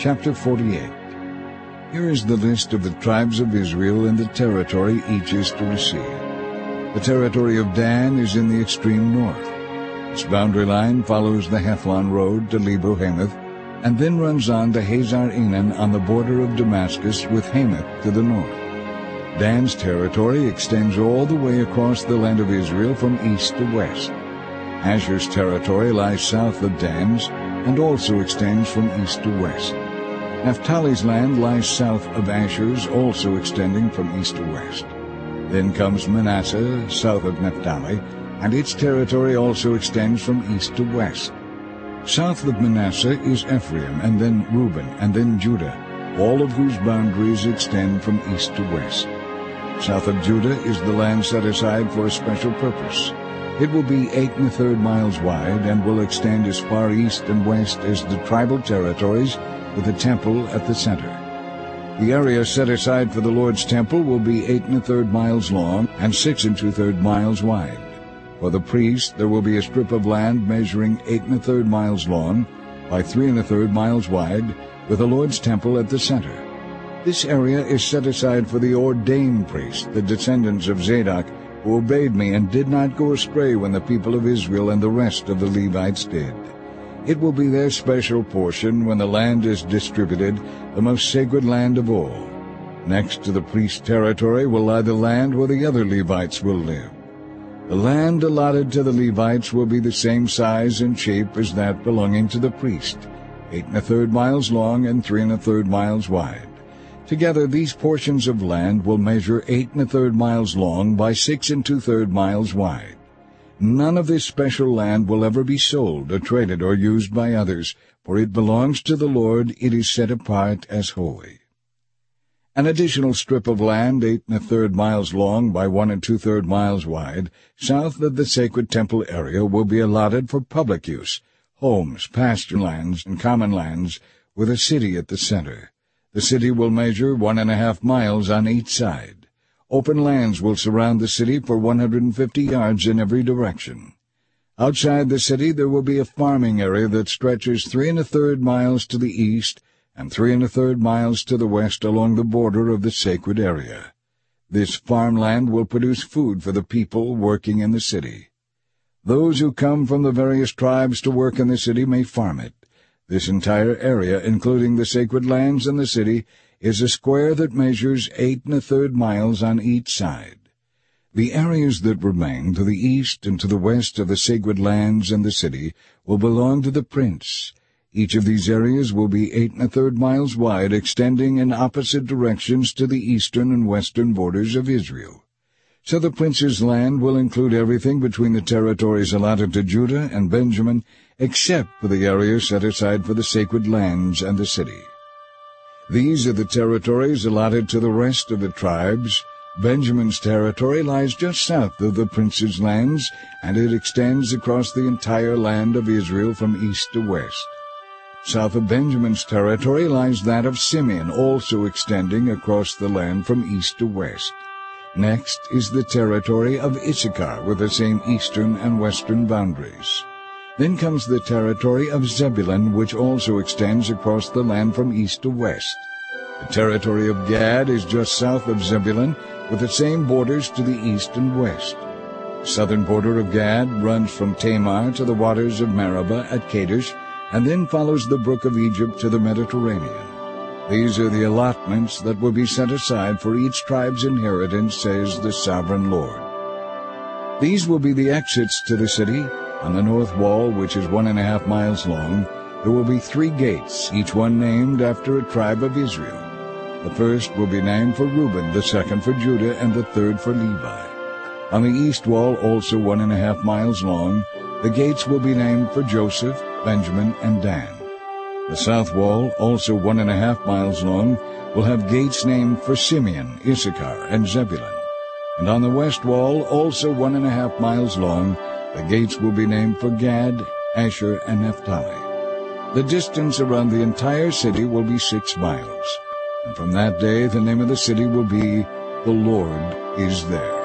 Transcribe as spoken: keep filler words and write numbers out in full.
Chapter forty-eight. Here is the list of the tribes of Israel and the territory each is to receive. The territory of Dan is in the extreme north. Its boundary line follows the Hethlon road to Lebo-Hamath, and then runs on to Hazar-Enan on the border of Damascus with Hamath to the north. Dan's territory extends all the way across the land of Israel from east to west. Asher's territory lies south of Dan's and also extends from east to west. Naphtali's land lies south of Asher's, also extending from east to west. Then comes Manasseh, south of Naphtali, and its territory also extends from east to west. South of Manasseh is Ephraim, and then Reuben, and then Judah, all of whose boundaries extend from east to west. South of Judah is the land set aside for a special purpose. It will be eight and a third miles wide and will extend as far east and west as the tribal territories, with a temple at the center. The area set aside for the Lord's temple will be eight and a third miles long and six and two-third miles wide. For the priest there will be a strip of land measuring eight and a third miles long by three and a third miles wide, with the Lord's temple at the center. This area is set aside for the ordained priests, the descendants of Zadok, who obeyed me and did not go astray when the people of Israel and the rest of the Levites did. It will be their special portion when the land is distributed, the most sacred land of all. Next to the priest's territory will lie the land where the other Levites will live. The land allotted to the Levites will be the same size and shape as that belonging to the priest, eight and a third miles long and three and a third miles wide. Together these portions of land will measure eight and a third miles long by six and two-third miles wide. None of this special land will ever be sold or traded or used by others, for it belongs to the Lord. It is set apart as holy. An additional strip of land, eight and a third miles long by one and two-third miles wide, south of the sacred temple area will be allotted for public use, homes, pasture lands, and common lands, with a city at the center. The city will measure one and a half miles on each side. Open lands will surround the city for one hundred fifty yards in every direction. Outside the city there will be a farming area that stretches three and a third miles to the east and three and a third miles to the west along the border of the sacred area. This farmland will produce food for the people working in the city. Those who come from the various tribes to work in the city may farm it. This entire area, including the sacred lands and the city, is a square that measures eight and a third miles on each side. The areas that remain to the east and to the west of the sacred lands and the city will belong to the prince. Each of these areas will be eight and a third miles wide, extending in opposite directions to the eastern and western borders of Israel. So the prince's land will include everything between the territories allotted to Judah and Benjamin, except for the area set aside for the sacred lands and the city. These are the territories allotted to the rest of the tribes. Benjamin's territory lies just south of the prince's lands, and it extends across the entire land of Israel from east to west. South of Benjamin's territory lies that of Simeon, also extending across the land from east to west. Next is the territory of Issachar, with the same eastern and western boundaries. Then comes the territory of Zebulun, which also extends across the land from east to west. The territory of Gad is just south of Zebulun, with the same borders to the east and west. The southern border of Gad runs from Tamar to the waters of Meribah at Kadesh, and then follows the brook of Egypt to the Mediterranean. These are the allotments that will be set aside for each tribe's inheritance, says the sovereign Lord. These will be the exits to the city. On the north wall, which is one and a half miles long, there will be three gates, each one named after a tribe of Israel. The first will be named for Reuben, the second for Judah, and the third for Levi. On the east wall, also one and a half miles long, the gates will be named for Joseph, Benjamin, and Dan. The south wall, also one and a half miles long, will have gates named for Simeon, Issachar, and Zebulun. And on the west wall, also one and a half miles long, the gates will be named for Gad, Asher, and Naphtali. The distance around the entire city will be six miles. And from that day the name of the city will be, The Lord is There.